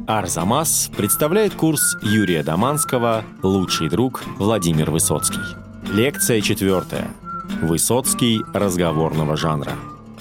Арзамас представляет курс Юрия Доманского «Лучший друг Владимир Высоцкий». Лекция 4. Высоцкий разговорного жанра.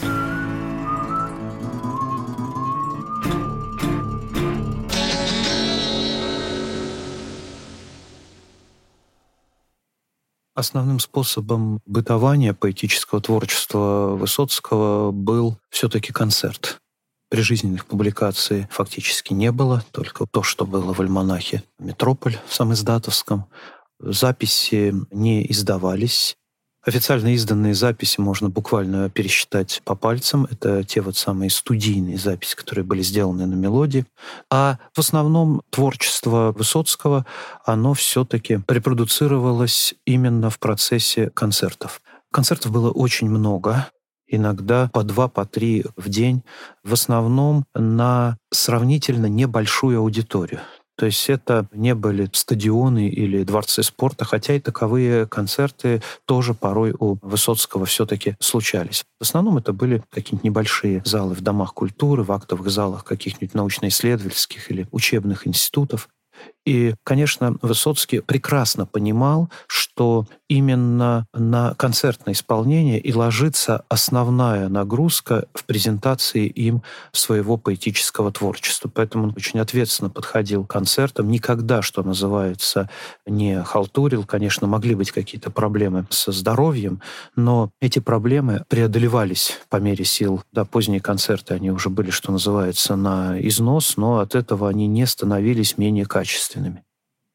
Основным способом бытования поэтического творчества Высоцкого был все-таки концерт. Прижизненных публикаций фактически не было, только то, что было в альманахе «Метрополь» в самиздатовском. Записи не издавались. Официально изданные записи можно буквально пересчитать по пальцам. Это те вот самые студийные записи, которые были сделаны на мелодии. А в основном творчество Высоцкого, оно все-таки репродуцировалось именно в процессе концертов. Концертов было очень много. Иногда по 2, по 3 в день, в основном на сравнительно небольшую аудиторию. То есть это не были стадионы или дворцы спорта, хотя и таковые концерты тоже порой у Высоцкого все-таки случались. В основном это были какие-нибудь небольшие залы в домах культуры, в актовых залах каких-нибудь научно-исследовательских или учебных институтов. И, конечно, Высоцкий прекрасно понимал, что именно на концертное исполнение и ложится основная нагрузка в презентации им своего поэтического творчества. Поэтому он очень ответственно подходил к концертам, никогда, что называется, не халтурил. Конечно, могли быть какие-то проблемы со здоровьем, но эти проблемы преодолевались по мере сил. Да, поздние концерты, они уже были, что называется, на износ, но от этого они не становились менее качественными.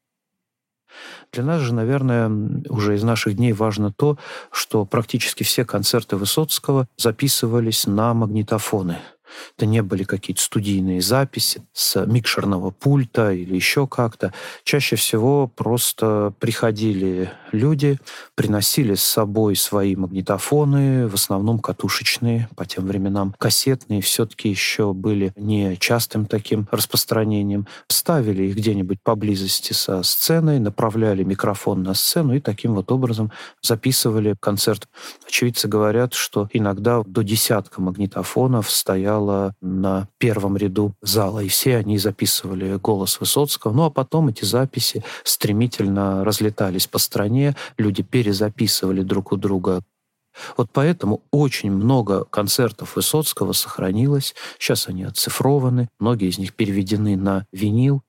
Для нас же, наверное, уже из наших дней важно то, что практически все концерты Высоцкого записывались на магнитофоны. Это не были какие-то студийные записи с микшерного пульта или еще как-то. Чаще всего просто приходили люди, приносили с собой свои магнитофоны, в основном катушечные, по тем временам кассетные все-таки еще были не частым таким распространением. Ставили их где-нибудь поблизости со сценой, направляли микрофон на сцену и таким вот образом записывали концерт. Очевидцы говорят, что иногда до 10 магнитофонов стояло на первом ряду зала, и все они записывали голос Высоцкого. Ну а потом эти записи стремительно разлетались по стране, люди перезаписывали друг у друга. Вот поэтому очень много концертов Высоцкого сохранилось. Сейчас они оцифрованы, многие из них переведены на винил.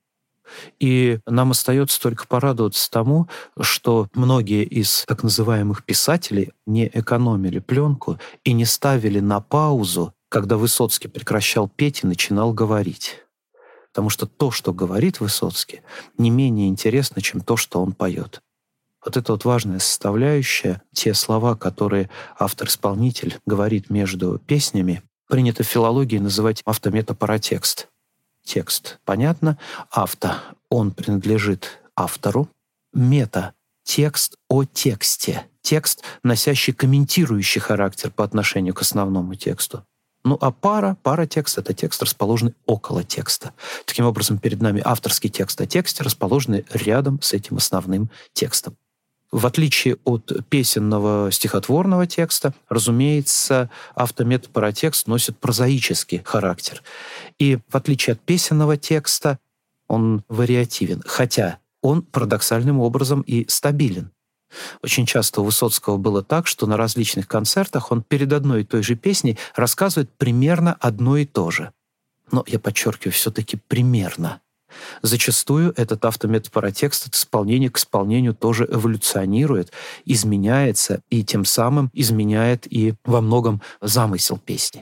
И нам остается только порадоваться тому, что многие из так называемых писателей не экономили пленку и не ставили на паузу, когда Высоцкий прекращал петь и начинал говорить. Потому что то, что говорит Высоцкий, не менее интересно, чем то, что он поет. Вот это вот важная составляющая. Те слова, которые автор-исполнитель говорит между песнями, принято в филологии называть автометапаратекст. Текст, понятно. Авто, он принадлежит автору. Мета, текст о тексте. Текст, носящий комментирующий характер по отношению к основному тексту. Ну а паратекст — это текст, расположенный около текста. Таким образом, перед нами авторский текст о тексте, расположенный рядом с этим основным текстом. В отличие от песенного стихотворного текста, разумеется, автометапаратекст носит прозаический характер. И в отличие от песенного текста, он вариативен, хотя он парадоксальным образом и стабилен. Очень часто у Высоцкого было так, что на различных концертах он перед одной и той же песней рассказывает примерно одно и то же. Но, я подчеркиваю, все-таки примерно. Зачастую этот автометапаратекст от исполнения к исполнению тоже эволюционирует, изменяется и тем самым изменяет и во многом замысел песни.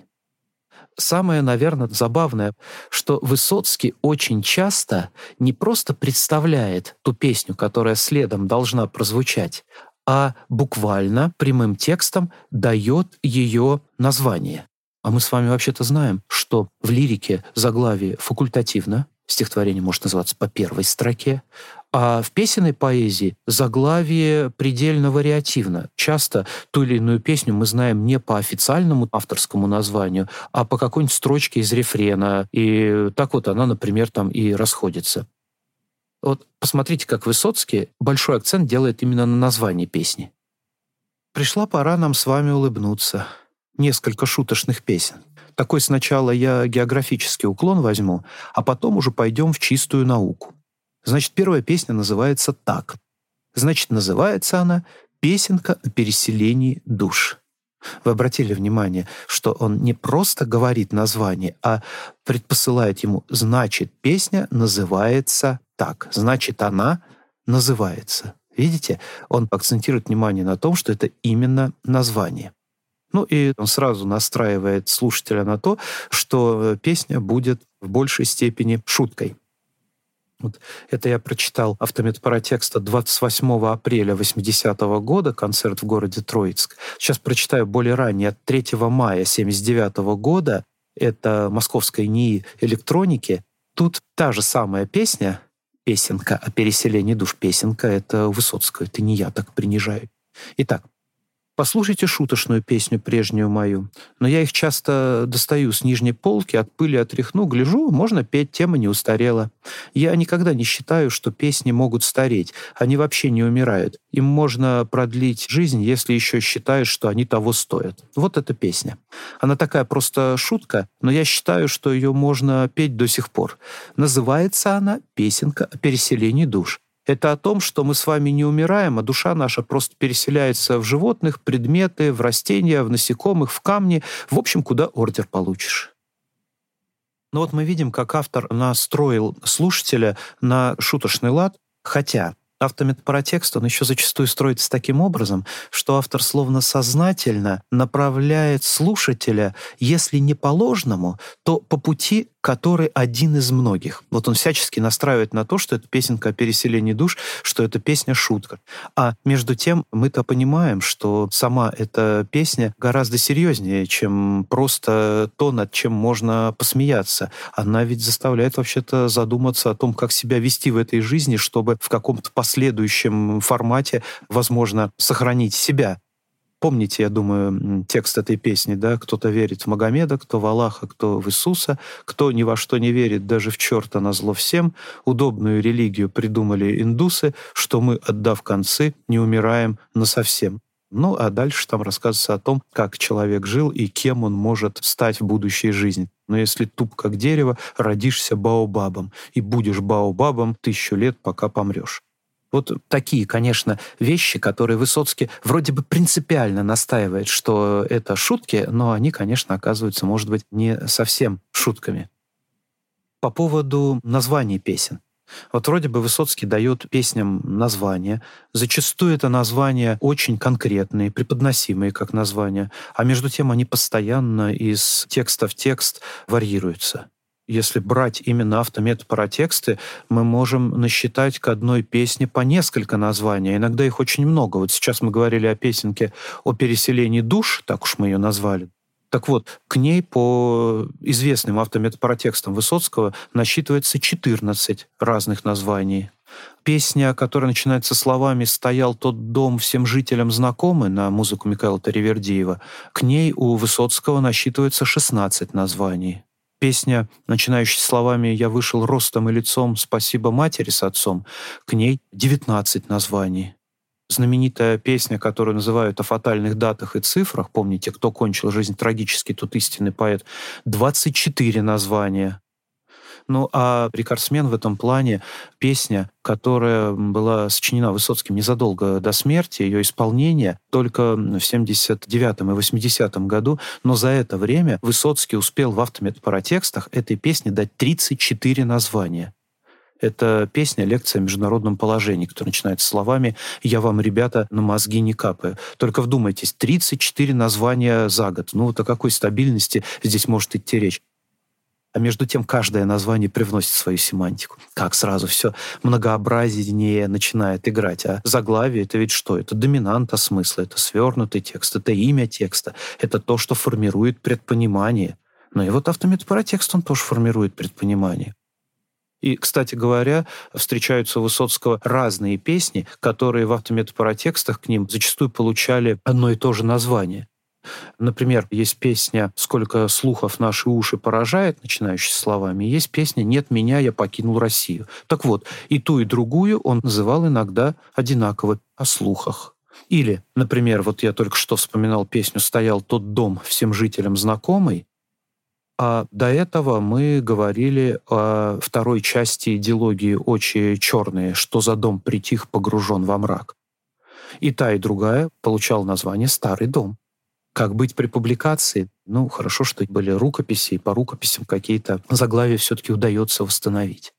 Самое, наверное, забавное, что Высоцкий очень часто не просто представляет ту песню, которая следом должна прозвучать, а буквально прямым текстом дает ее название. А мы с вами вообще-то знаем, что в лирике заглавие факультативно, стихотворение может называться по первой строке, а в песенной поэзии заглавие предельно вариативно. Часто ту или иную песню мы знаем не по официальному авторскому названию, а по какой-нибудь строчке из рефрена. И так вот она, например, там и расходится. Вот посмотрите, как Высоцкий большой акцент делает именно на названии песни. Пришла пора нам с вами улыбнуться. Несколько шуточных песен. такой сначала я географический уклон возьму, а потом уже пойдем в чистую науку. Значит, первая песня называется так. Значит, называется она «Песенка о переселении душ». Вы обратили внимание, что он не просто говорит название, а предпосылает ему «значит, песня называется так», «значит, она называется». Видите? Он акцентирует внимание на том, что это именно название. Ну и он сразу настраивает слушателя на то, что песня будет в большей степени шуткой. Вот это я прочитал автомет паратекста 28 апреля 80-го года, концерт в городе Троицк. Сейчас прочитаю более ранее, от 3 мая 79-го года, это Московской НИИ электроники. Тут та же самая песня, песенка о переселении душ. Песенка — это Высоцкого, это не я так принижаю. Итак, послушайте шуточную песню прежнюю мою. Но я их часто достаю с нижней полки, от пыли отряхну, гляжу, можно петь, тема не устарела. Я никогда не считаю, что песни могут стареть. Они вообще не умирают. Им можно продлить жизнь, если еще считаешь, что они того стоят. Вот эта песня. Она такая просто шутка, но я считаю, что ее можно петь до сих пор. Называется она «Песенка о переселении душ». Это о том, что мы с вами не умираем, а душа наша просто переселяется в животных, предметы, в растения, в насекомых, в камни. В общем, куда ордер получишь. Но вот мы видим, как автор настроил слушателя на шуточный лад, хотя автомет паратекста, он еще зачастую строится таким образом, что автор словно сознательно направляет слушателя, если не по ложному, то по пути, который один из многих. Вот он всячески настраивает на то, что это песенка о переселении душ, что это песня-шутка. А между тем мы-то понимаем, что сама эта песня гораздо серьезнее, чем просто то, над чем можно посмеяться. Она ведь заставляет вообще-то задуматься о том, как себя вести в этой жизни, чтобы в каком-то последующем формате, возможно, сохранить себя. Помните, я думаю, текст этой песни, да? Кто-то верит в Магомеда, кто в Аллаха, кто в Иисуса, кто ни во что не верит, даже в черта назло всем. Удобную религию придумали индусы, что мы, отдав концы, не умираем насовсем. Ну, а дальше там рассказывается о том, как человек жил и кем он может стать в будущей жизни. Но если туп как дерево, родишься баобабом, и будешь баобабом 1000 лет, пока помрешь. Вот такие, конечно, вещи, которые Высоцкий вроде бы принципиально настаивает, что это шутки, но они, конечно, оказываются, может быть, не совсем шутками. По поводу названий песен. Вот вроде бы Высоцкий дает песням названия. Зачастую это названия очень конкретные, преподносимые как названия, а между тем они постоянно из текста в текст варьируются. Если брать именно автомет-паратексты, мы можем насчитать к одной песне по несколько названий. Иногда их очень много. Вот сейчас мы говорили о песенке о переселении душ, так уж мы ее назвали. Так вот, к ней по известным автомет-паратекстам Высоцкого насчитывается 14 разных названий. Песня, которая начинается словами «Стоял тот дом всем жителям знакомый» на музыку Микаэла Таривердиева, к ней у Высоцкого насчитывается 16 названий. Песня, начинающая словами «Я вышел ростом и лицом, спасибо матери с отцом», к ней 19 названий. Знаменитая песня, которую называют «О фатальных датах и цифрах», помните, кто кончил жизнь трагически, тот истинный поэт, 24 названия. Ну, а «Рекордсмен» в этом плане — песня, которая была сочинена Высоцким незадолго до смерти, ее исполнение только в 79-м и 80-м году, но за это время Высоцкий успел в автомет-паратекстах этой песне дать 34 названия. Это песня «Лекция о международном положении», которая начинается словами «Я вам, ребята, на мозги не капаю». Только вдумайтесь, 34 названия за год. Ну вот о какой стабильности здесь может идти речь? А между тем каждое название привносит свою семантику. Как сразу все многообразнее начинает играть. А заглавие — это ведь что? Это доминанта смысла, это свернутый текст, это имя текста, это то, что формирует предпонимание. Ну и вот автомет-паратекст, он тоже формирует предпонимание. И, кстати говоря, встречаются у Высоцкого разные песни, которые в автомет-паратекстах к ним зачастую получали одно и то же название. Например, есть песня «Сколько слухов наши уши поражает», начинающая словами, и есть песня «Нет меня, я покинул Россию». Так вот, и ту, и другую он называл иногда одинаково о слухах. Или, например, вот я только что вспоминал песню «Стоял тот дом всем жителям знакомый». А до этого мы говорили о второй части идеологии «Очи черные», что за дом притих, погружен во мрак. И та, и другая получала название «Старый дом». Как быть при публикации? Хорошо, что были рукописи, и по рукописям какие-то заглавия все-таки удается восстановить.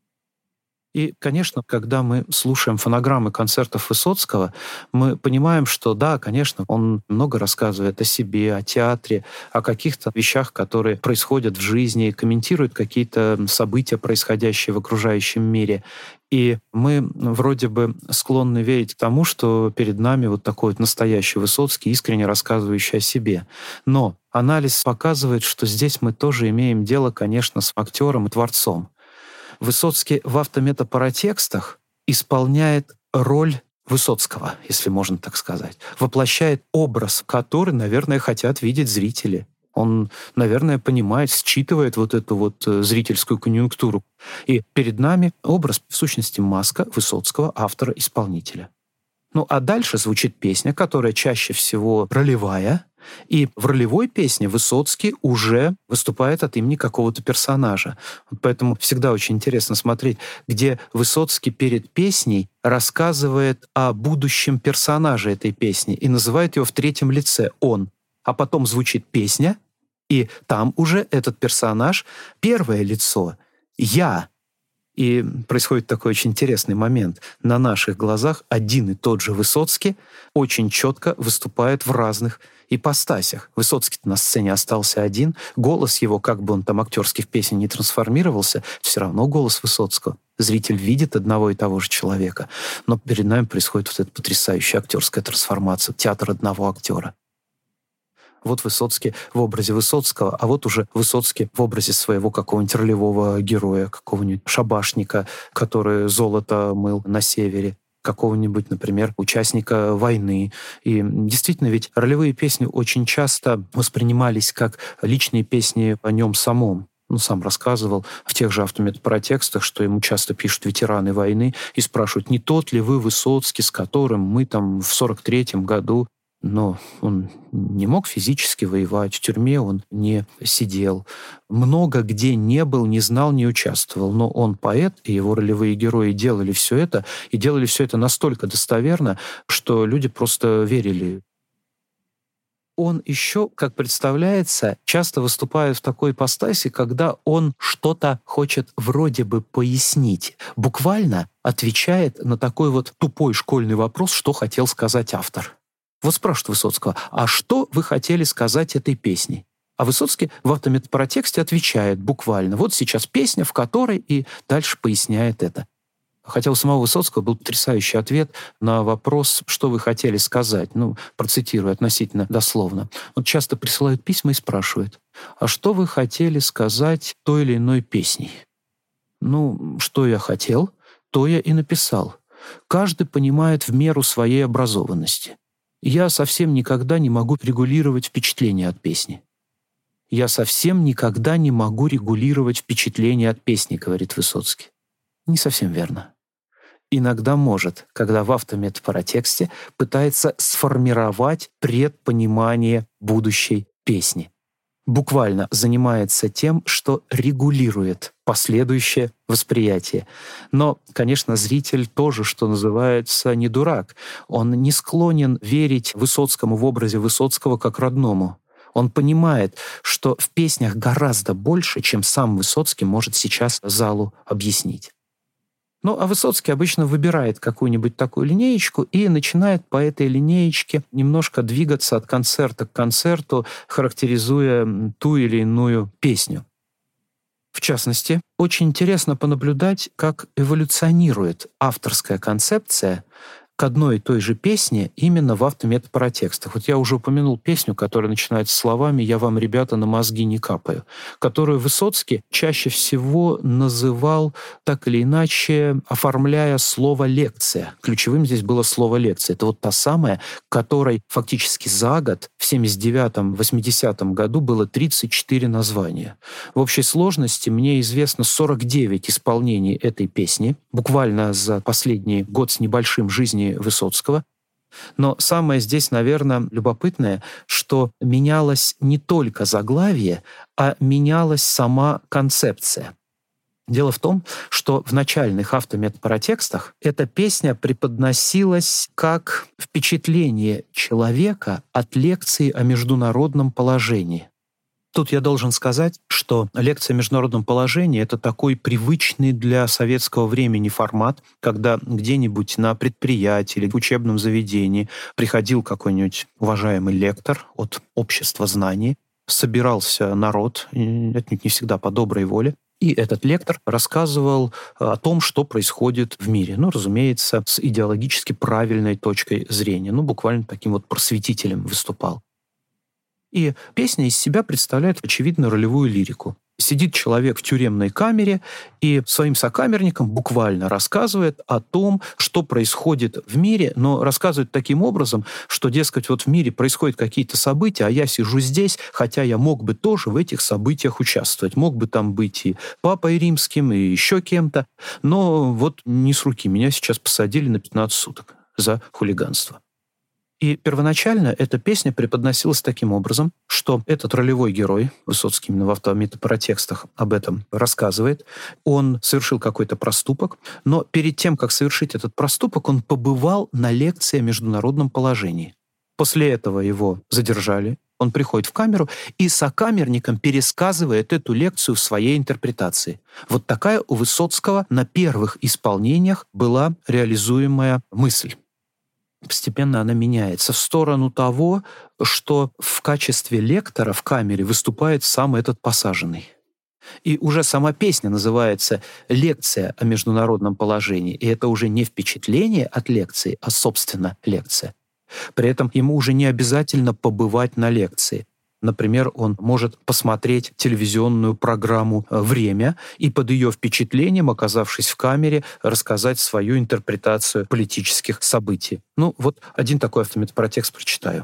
И, конечно, когда мы слушаем фонограммы концертов Высоцкого, мы понимаем, что да, конечно, он много рассказывает о себе, о театре, о каких-то вещах, которые происходят в жизни, комментирует какие-то события, происходящие в окружающем мире. И мы вроде бы склонны верить к тому, что перед нами вот такой вот настоящий Высоцкий, искренне рассказывающий о себе. Но анализ показывает, что здесь мы тоже имеем дело, конечно, с актером и творцом. Высоцкий в автометапаратекстах исполняет роль Высоцкого, если можно так сказать. Воплощает образ, который, наверное, хотят видеть зрители. Он, наверное, понимает, считывает вот эту вот зрительскую конъюнктуру. И перед нами образ, в сущности, маска Высоцкого, автора-исполнителя. А дальше звучит песня, которая чаще всего ролевая, и в ролевой песне Высоцкий уже выступает от имени какого-то персонажа. Поэтому всегда очень интересно смотреть, где Высоцкий перед песней рассказывает о будущем персонаже этой песни и называет его в третьем лице «он». А потом звучит песня, и там уже этот персонаж первое лицо «я». И происходит такой очень интересный момент. На наших глазах один и тот же Высоцкий очень четко выступает в разных ипостасях. Высоцкий на сцене остался один, голос его, как бы он там актерски в песне не трансформировался, все равно голос Высоцкого. Зритель видит одного и того же человека, но перед нами происходит вот эта потрясающая актерская трансформация, театр одного актера. Вот Высоцкий в образе Высоцкого, а вот уже Высоцкий в образе своего какого-нибудь ролевого героя, какого-нибудь шабашника, который золото мыл на севере, какого-нибудь, например, участника войны. И действительно, ведь ролевые песни очень часто воспринимались как личные песни о нем самом. Сам рассказывал в тех же автометапаратекстах, что ему часто пишут ветераны войны и спрашивают, не тот ли вы Высоцкий, с которым мы там в 43-м году. Но он не мог физически воевать, в тюрьме он не сидел. Много где не был, не знал, не участвовал. Но он поэт, и его ролевые герои делали все это, и делали все это настолько достоверно, что люди просто верили. Он еще, как представляется, часто выступает в такой ипостаси, когда он что-то хочет вроде бы пояснить. Буквально отвечает на такой вот тупой школьный вопрос, что хотел сказать автор. Вот спрашивают Высоцкого, а что вы хотели сказать этой песней? А Высоцкий в автометапаратексте отвечает буквально, вот сейчас песня, в которой и дальше поясняет это. Хотя у самого Высоцкого был потрясающий ответ на вопрос, что вы хотели сказать. Процитирую относительно дословно. Он часто присылают письма и спрашивает, а что вы хотели сказать той или иной песней? Что я хотел, то я и написал. Каждый понимает в меру своей образованности. Я совсем никогда не могу регулировать впечатление от песни. Я совсем никогда не могу регулировать впечатление от песни, говорит Высоцкий. Не совсем верно. Иногда может, когда в автометапаратексте пытается сформировать предпонимание будущей песни. Буквально занимается тем, что регулирует последующее восприятие. Но, конечно, зритель тоже, что называется, не дурак. Он не склонен верить Высоцкому в образе Высоцкого как родному. Он понимает, что в песнях гораздо больше, чем сам Высоцкий может сейчас залу объяснить. А Высоцкий обычно выбирает какую-нибудь такую линеечку и начинает по этой линеечке немножко двигаться от концерта к концерту, характеризуя ту или иную песню. В частности, очень интересно понаблюдать, как эволюционирует авторская концепция к одной и той же песне именно в автометапаратекстах. Вот я уже упомянул песню, которая начинается словами «Я вам, ребята, на мозги не капаю», которую Высоцкий чаще всего называл так или иначе, оформляя слово «лекция». Ключевым здесь было слово «лекция». Это вот та самая, которой фактически за год, в 79-80 году, было 34 названия. В общей сложности мне известно 49 исполнений этой песни, буквально за последний год с небольшим жизни Высоцкого. Но самое здесь, наверное, любопытное, что менялось не только заглавие, а менялась сама концепция. Дело в том, что в начальных автометапаратекстах эта песня преподносилась как впечатление человека от лекции о международном положении. Тут я должен сказать, что лекция о международном положении — это такой привычный для советского времени формат, когда где-нибудь на предприятии или в учебном заведении приходил какой-нибудь уважаемый лектор от общества знаний, собирался народ, отнюдь не всегда по доброй воле, и этот лектор рассказывал о том, что происходит в мире. Ну, разумеется, с идеологически правильной точкой зрения. Ну, буквально таким вот просветителем выступал. И песня из себя представляет, очевидно, ролевую лирику. Сидит человек в тюремной камере и своим сокамерникам буквально рассказывает о том, что происходит в мире, но рассказывает таким образом, что, дескать, вот в мире происходят какие-то события, а я сижу здесь, хотя я мог бы тоже в этих событиях участвовать. Мог бы там быть и папой римским, и еще кем-то, но вот не с руки. Меня сейчас посадили на 15 суток за хулиганство. И первоначально эта песня преподносилась таким образом, что этот ролевой герой, Высоцкий именно в автометапаратекстах об этом рассказывает, он совершил какой-то проступок, но перед тем, как совершить этот проступок, он побывал на лекции о международном положении. После этого его задержали, он приходит в камеру и сокамерникам пересказывает эту лекцию в своей интерпретации. Вот такая у Высоцкого на первых исполнениях была реализуемая мысль. Постепенно она меняется в сторону того, что в качестве лектора в камере выступает сам этот посаженный. И уже сама песня называется «Лекция о международном положении». И это уже не впечатление от лекции, а, собственно, лекция. При этом ему уже не обязательно побывать на лекции. Например, он может посмотреть телевизионную программу «Время» и под ее впечатлением, оказавшись в камере, рассказать свою интерпретацию политических событий. Ну, вот один такой автометапаратекст прочитаю.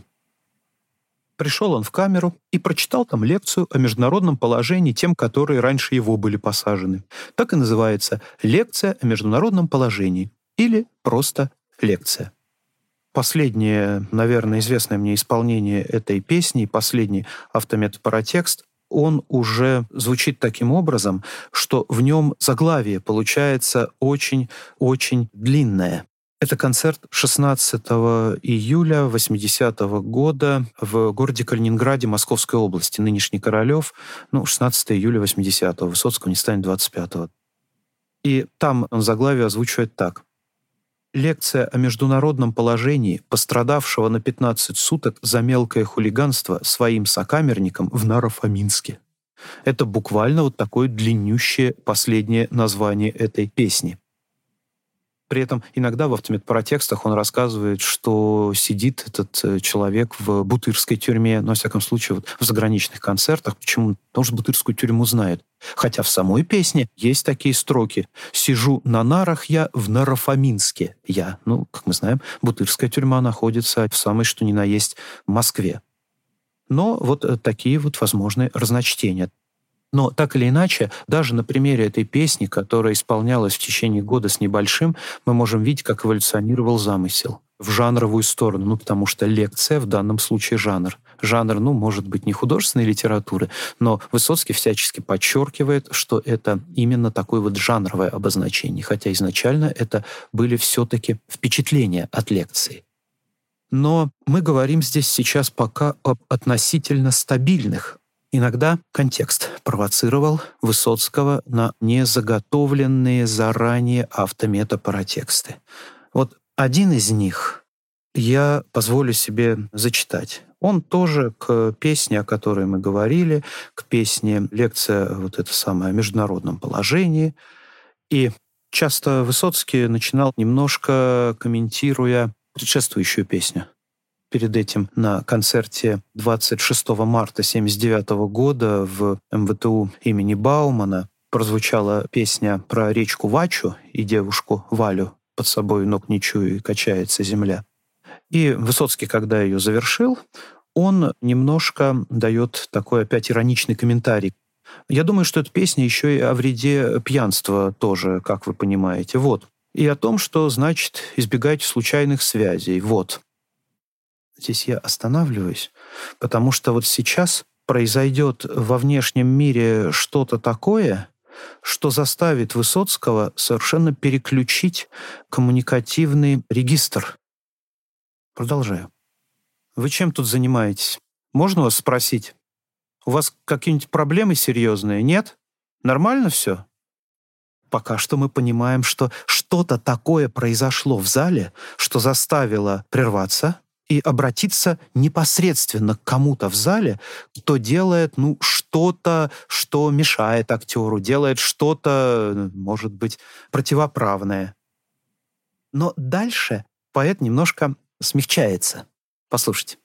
Пришел он в камеру и прочитал там лекцию о международном положении тем, которые раньше его были посажены. Так и называется «Лекция о международном положении» или просто «Лекция». Последнее, наверное, известное мне исполнение этой песни, последний автометапаратекст, он уже звучит таким образом, что в нем заглавие получается очень-очень длинное. Это концерт 16 июля 80-го года в городе Калининграде Московской области, нынешний Королёв, 16 июля 80-го, Высоцкого не станет 25-го. И там он заглавие озвучивает так. Лекция о международном положении пострадавшего на 15 суток за мелкое хулиганство своим сокамерникам в Наро-Фоминске. Это буквально вот такое длиннющее последнее название этой песни. При этом иногда в автометапаратекстах он рассказывает, что сидит этот человек в бутырской тюрьме, но, во всяком случае, вот в заграничных концертах. Почему? Потому что бутырскую тюрьму знают. Хотя в самой песне есть такие строки. «Сижу на нарах я в Наро-Фоминске я». Как мы знаем, бутырская тюрьма находится в самой что ни на есть Москве. Но вот такие вот возможные разночтения. Но так или иначе, даже на примере этой песни, которая исполнялась в течение года с небольшим, мы можем видеть, как эволюционировал замысел в жанровую сторону, потому что лекция в данном случае жанр. Жанр, может быть, не художественной литературы, но Высоцкий всячески подчеркивает, что это именно такое вот жанровое обозначение, хотя изначально это были все-таки впечатления от лекции. Но мы говорим здесь сейчас пока об относительно стабильных. Иногда контекст провоцировал Высоцкого на незаготовленные заранее автометапаратексты. Вот один из них я позволю себе зачитать. Он тоже к песне, о которой мы говорили, к песне «Лекция вот это самое о международном положении». И часто Высоцкий начинал немножко комментируя предшествующую песню. Перед этим на концерте 26 марта 1979 года в МВТУ имени Баумана прозвучала песня про речку Вачу и девушку Валю «Под собой ног не чую и качается земля». И Высоцкий, когда ее завершил, он немножко дает такой опять ироничный комментарий. Я думаю, что эта песня еще и о вреде пьянства тоже, как вы понимаете. И о том, что значит избегайте случайных связей. Здесь я останавливаюсь, потому что вот сейчас произойдет во внешнем мире что-то такое, что заставит Высоцкого совершенно переключить коммуникативный регистр. Продолжаю. Вы чем тут занимаетесь? Можно вас спросить? У вас какие-нибудь проблемы серьезные? Нет? Нормально все? Пока что мы понимаем, что что-то такое произошло в зале, что заставило прерваться и обратиться непосредственно к кому-то в зале, кто делает что-то, что мешает актеру, делает что-то, может быть, противоправное. Но дальше поэт немножко смягчается. Послушайте.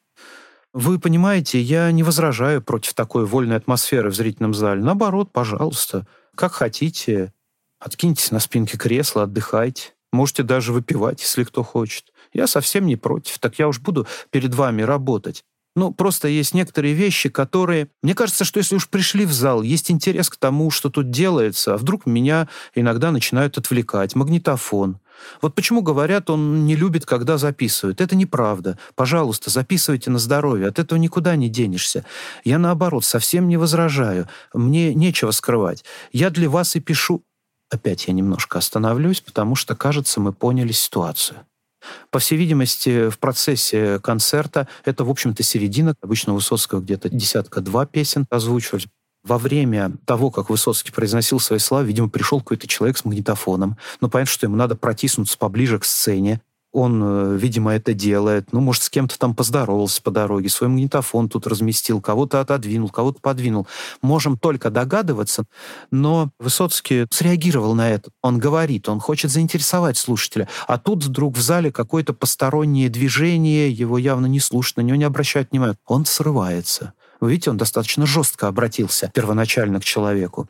Вы понимаете, я не возражаю против такой вольной атмосферы в зрительном зале. Наоборот, пожалуйста, как хотите, откиньтесь на спинке кресла, отдыхайте. Можете даже выпивать, если кто хочет. Я совсем не против, так я уж буду перед вами работать. Просто есть некоторые вещи, которые... Мне кажется, что если уж пришли в зал, есть интерес к тому, что тут делается, а вдруг меня иногда начинают отвлекать. Магнитофон. Вот почему говорят, он не любит, когда записывают. Это неправда. Пожалуйста, записывайте на здоровье. От этого никуда не денешься. Я, наоборот, совсем не возражаю. Мне нечего скрывать. Я для вас и пишу... Опять я немножко остановлюсь, потому что, кажется, мы поняли ситуацию. По всей видимости, в процессе концерта, это, в общем-то, середина, обычно Высоцкого где-то 10-2 песен озвучивали. Во время того, как Высоцкий произносил свои слова, видимо, пришел какой-то человек с магнитофоном. Понятно, что ему надо протиснуться поближе к сцене. Он, видимо, это делает. Может, с кем-то там поздоровался по дороге, свой магнитофон тут разместил, кого-то отодвинул, кого-то подвинул. Можем только догадываться, но Высоцкий среагировал на это. Он говорит, он хочет заинтересовать слушателя. А тут вдруг в зале какое-то постороннее движение, его явно не слушают, на него не обращают внимания. Он срывается. Вы видите, он достаточно жестко обратился первоначально к человеку.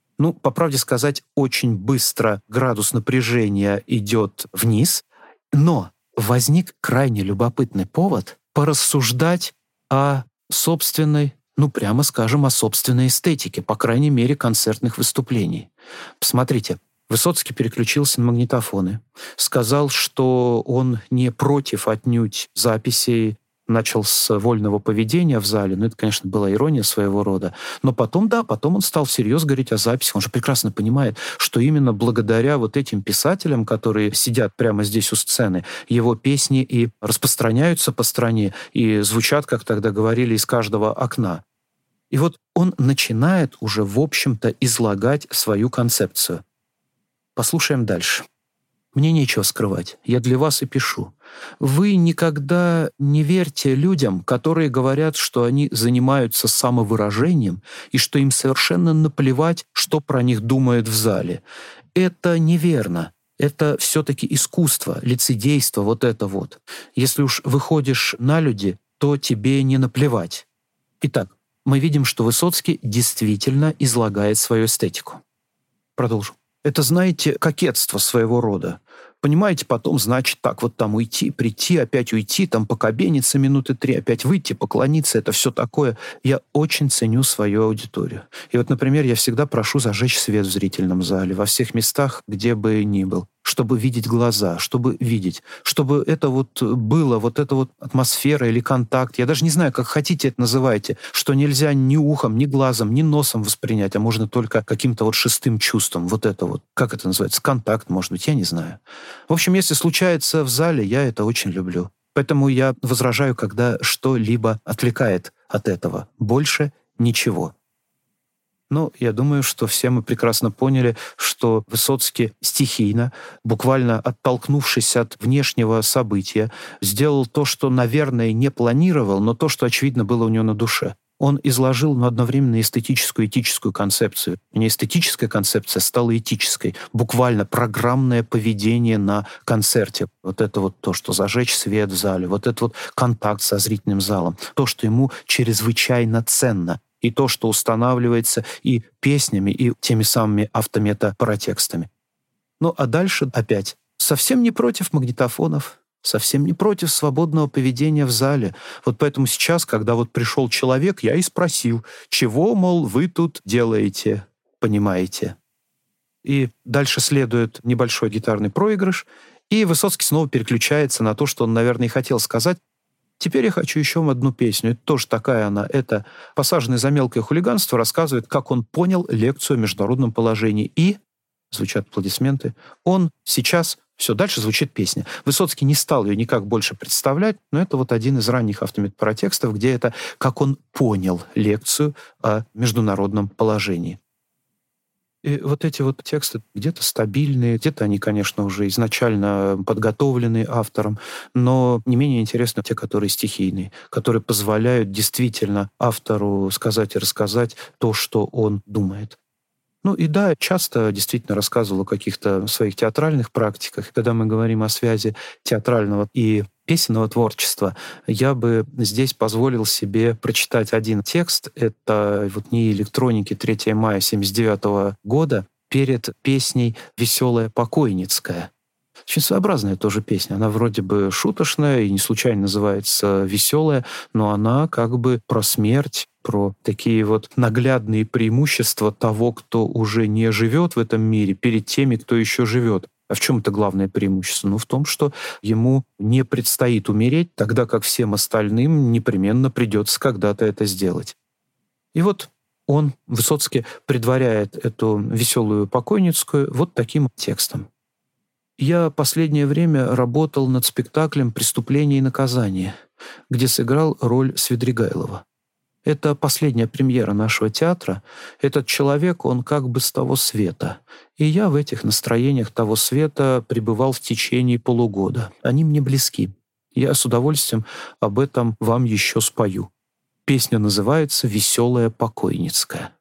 По правде сказать, очень быстро градус напряжения идет вниз, но возник крайне любопытный повод порассуждать о собственной, прямо скажем, о собственной эстетике, по крайней мере, концертных выступлений. Посмотрите, Высоцкий переключился на магнитофоны, сказал, что он не против отнюдь записей, начал с вольного поведения в зале, это, конечно, была ирония своего рода, но потом он стал всерьез говорить о записях. Он же прекрасно понимает, что именно благодаря вот этим писателям, которые сидят прямо здесь у сцены, его песни и распространяются по стране, и звучат, как тогда говорили, из каждого окна. И вот он начинает уже, в общем-то, излагать свою концепцию. Послушаем дальше. Мне нечего скрывать, я для вас и пишу. Вы никогда не верьте людям, которые говорят, что они занимаются самовыражением и что им совершенно наплевать, что про них думают в зале. Это неверно. Это все-таки искусство, лицедейство, вот это вот. Если уж выходишь на люди, то тебе не наплевать. Итак, мы видим, что Высоцкий действительно излагает свою эстетику. Продолжу. Это, знаете, кокетство своего рода. Понимаете, потом, значит, так вот там уйти, прийти, опять уйти, там покабениться минуты 3, опять выйти, поклониться, это все такое. Я очень ценю свою аудиторию. И вот, например, я всегда прошу зажечь свет в зрительном зале, во всех местах, где бы ни был, чтобы видеть глаза, чтобы видеть, чтобы это вот было, вот эта вот атмосфера или контакт. Я даже не знаю, как хотите это называйте, что нельзя ни ухом, ни глазом, ни носом воспринять, а можно только каким-то вот шестым чувством. Вот это вот, как это называется, контакт, может быть, я не знаю. В общем, если случается в зале, я это очень люблю. Поэтому я возражаю, когда что-либо отвлекает от этого. Больше ничего. Я думаю, что все мы прекрасно поняли, что Высоцкий стихийно, буквально оттолкнувшись от внешнего события, сделал то, что, наверное, не планировал, но то, что, очевидно, было у него на душе. Он изложил, одновременно эстетическую и этическую концепцию. Не эстетическая концепция стала этической. Буквально программное поведение на концерте. Вот это вот то, что зажечь свет в зале, вот это вот контакт со зрительным залом. То, что ему чрезвычайно ценно. И то, что устанавливается и песнями, и теми самыми автометапаратекстами. А дальше опять. Совсем не против магнитофонов, совсем не против свободного поведения в зале. Вот поэтому сейчас, когда вот пришел человек, я и спросил, чего, мол, вы тут делаете, понимаете? И дальше следует небольшой гитарный проигрыш, и Высоцкий снова переключается на то, что он, наверное, и хотел сказать. Теперь я хочу еще одну песню. Это тоже такая она. Это «Посаженный за мелкое хулиганство» рассказывает, как он понял лекцию о международном положении. И, звучат аплодисменты, он сейчас... Все, дальше звучит песня. Высоцкий не стал ее никак больше представлять, но это вот один из ранних автомедпротекстов, где это как он понял лекцию о международном положении. И вот эти вот тексты где-то стабильные, где-то они, конечно, уже изначально подготовлены автором, но не менее интересны те, которые стихийные, которые позволяют действительно автору сказать и рассказать то, что он думает. Ну и да, часто действительно рассказывал о каких-то своих театральных практиках. Когда мы говорим о связи театрального и песенного творчества, я бы здесь позволил себе прочитать один текст. Это вот «НИИ электроники», 3 мая 1979 года, перед песней «Веселая покойницкая». Очень своеобразная тоже песня. Она вроде бы шуточная и не случайно называется «Веселая», но она как бы про смерть, про такие вот наглядные преимущества того, кто уже не живет в этом мире, перед теми, кто еще живет. А в чем это главное преимущество? Ну, в том, что ему не предстоит умереть, тогда как всем остальным непременно придется когда-то это сделать. И вот он, Высоцкий, предваряет эту «Веселую покойницкую» вот таким текстом. Я последнее время работал над спектаклем «Преступление и наказание», где сыграл роль Свидригайлова. Это последняя премьера нашего театра. Этот человек, он как бы с того света. И я в этих настроениях того света пребывал в течение полугода. Они мне близки. Я с удовольствием об этом вам еще спою. Песня называется «Веселая покойницкая».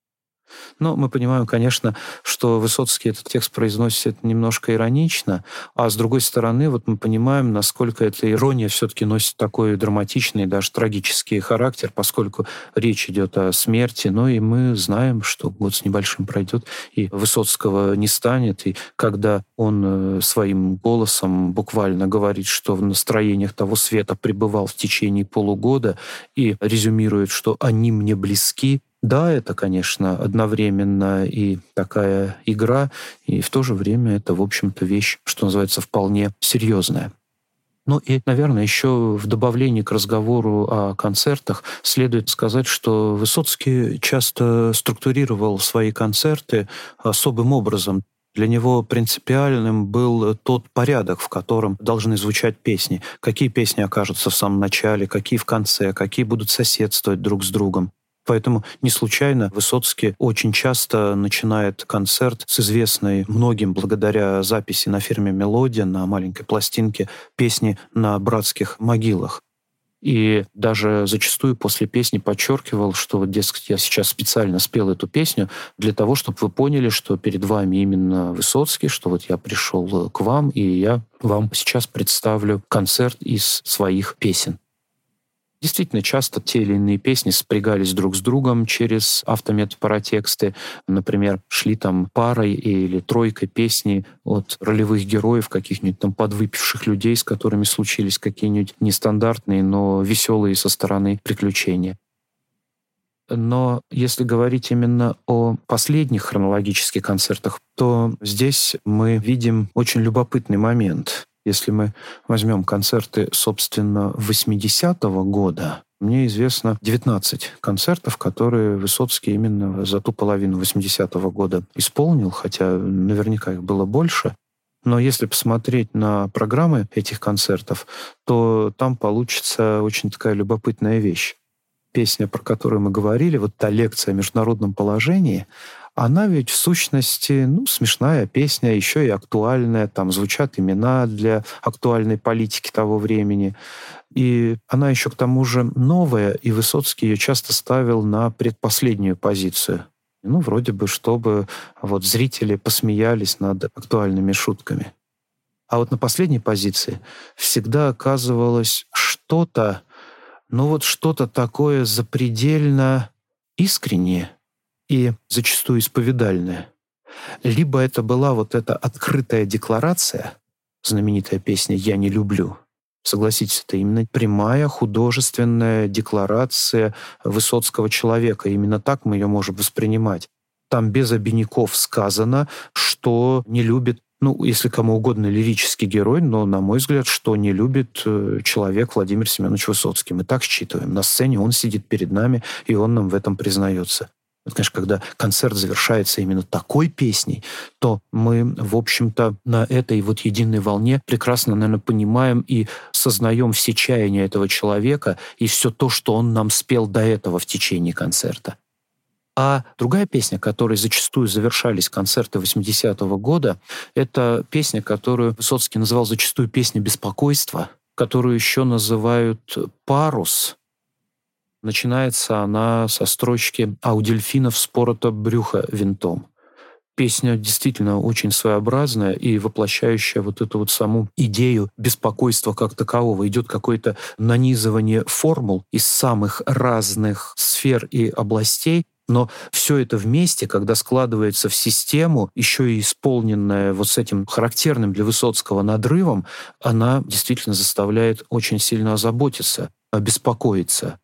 Но мы понимаем, конечно, что Высоцкий этот текст произносит немножко иронично, а с другой стороны, вот мы понимаем, насколько эта ирония все-таки носит такой драматичный, даже трагический характер, поскольку речь идет о смерти, но и мы знаем, что год с небольшим пройдет, и Высоцкого не станет, и когда он своим голосом буквально говорит, что в настроениях того света пребывал в течение полугода, и резюмирует, что «они мне близки», да, это, конечно, одновременно и такая игра, и в то же время это, в общем-то, вещь, что называется, вполне серьезная. Ну и, наверное, еще в добавлении к разговору о концертах следует сказать, что Высоцкий часто структурировал свои концерты особым образом. Для него принципиальным был тот порядок, в котором должны звучать песни. Какие песни окажутся в самом начале, какие в конце, какие будут соседствовать друг с другом. Поэтому не случайно Высоцкий очень часто начинает концерт с известной многим благодаря записи на фирме «Мелодия» на маленькой пластинке песни «На братских могилах». И даже зачастую после песни подчеркивал, что вот, дескать, я сейчас специально спел эту песню для того, чтобы вы поняли, что перед вами именно Высоцкий, что вот я пришел к вам, и я вам сейчас представлю концерт из своих песен. Действительно, часто те или иные песни спрягались друг с другом через автомедпаратексты. Например, шли там парой или тройкой песни от ролевых героев, каких-нибудь там подвыпивших людей, с которыми случились какие-нибудь нестандартные, но веселые со стороны приключения. Но если говорить именно о последних хронологических концертах, то здесь мы видим очень любопытный момент. Если мы возьмем концерты, собственно, 80-го года, мне известно 19 концертов, которые Высоцкий именно за ту половину 80-го года исполнил, хотя наверняка их было больше. Но если посмотреть на программы этих концертов, то там получится очень такая любопытная вещь. Песня, про которую мы говорили, вот та лекция о международном положении, она ведь в сущности, смешная песня, еще и актуальная, там звучат имена для актуальной политики того времени. И она еще к тому же новая, и Высоцкий ее часто ставил на предпоследнюю позицию. Вроде бы, чтобы вот зрители посмеялись над актуальными шутками. А вот на последней позиции всегда оказывалось что-то, что-то такое запредельно искреннее и зачастую исповедальное. Либо это была вот эта открытая декларация, знаменитая песня «Я не люблю». Согласитесь, это именно прямая художественная декларация высоцкого человека. Именно так мы ее можем воспринимать. Там без обиняков сказано, что не любит если кому угодно, лирический герой, но, на мой взгляд, что не любит человек Владимир Семенович Высоцкий. Мы так считываем. На сцене он сидит перед нами, и он нам в этом признается. Конечно, когда концерт завершается именно такой песней, то мы, в общем-то, на этой единой волне прекрасно, наверное, понимаем и сознаем все чаяния этого человека и все то, что он нам спел до этого в течение концерта. А другая песня, которой зачастую завершались концерты 80-го года, это песня, которую Высоцкий называл зачастую песней беспокойства, которую еще называют «Парус». Начинается она со строчки «А у дельфинов спорото брюхо винтом». Песня действительно очень своеобразная и воплощающая эту саму идею беспокойства как такового. Идет какое-то нанизывание формул из самых разных сфер и областей, но все это вместе, когда складывается в систему, еще и исполненная с этим характерным для Высоцкого надрывом, она действительно заставляет очень сильно озаботиться, обеспокоиться.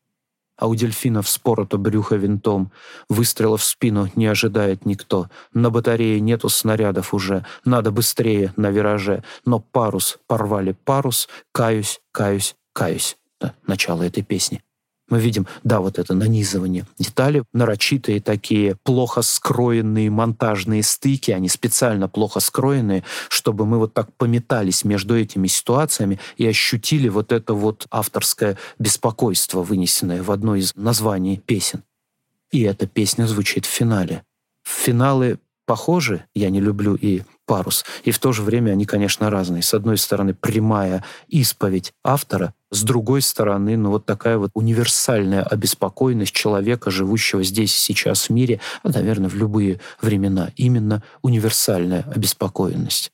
А у дельфинов спорото брюхо винтом, выстрела в спину не ожидает никто. На батарее нету снарядов уже, надо быстрее на вираже. Но парус, порвали парус, каюсь, каюсь, каюсь. Начало этой песни. Мы видим, это нанизывание. Детали нарочитые такие, плохо скроенные монтажные стыки, они специально плохо скроенные, чтобы мы так пометались между этими ситуациями и ощутили это авторское беспокойство, вынесенное в одно из названий песен. И эта песня звучит в финале. Финалы похожи, я не люблю и «Парус», и в то же время они, конечно, разные. С одной стороны, прямая исповедь автора, с другой стороны, такая универсальная обеспокоенность человека, живущего здесь и сейчас в мире, наверное, в любые времена. Именно универсальная обеспокоенность.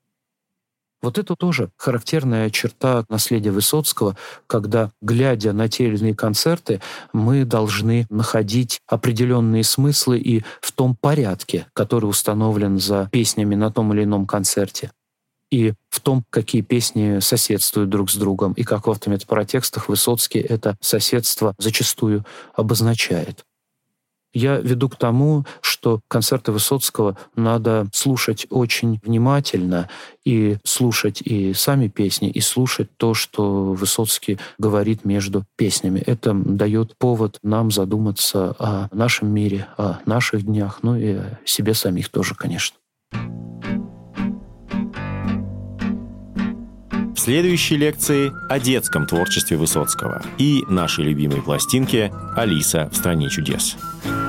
Это тоже характерная черта наследия Высоцкого, когда, глядя на те или иные концерты, мы должны находить определенные смыслы и в том порядке, который установлен за песнями на том или ином концерте, и в том, какие песни соседствуют друг с другом, и как в автометапаротекстах Высоцкий это соседство зачастую обозначает. Я веду к тому, что концерты Высоцкого надо слушать очень внимательно, и слушать и сами песни, и слушать то, что Высоцкий говорит между песнями. Это дает повод нам задуматься о нашем мире, о наших днях, и о себе самих тоже, конечно. В следующей лекции о детском творчестве Высоцкого и нашей любимой пластинке «Алиса в стране чудес».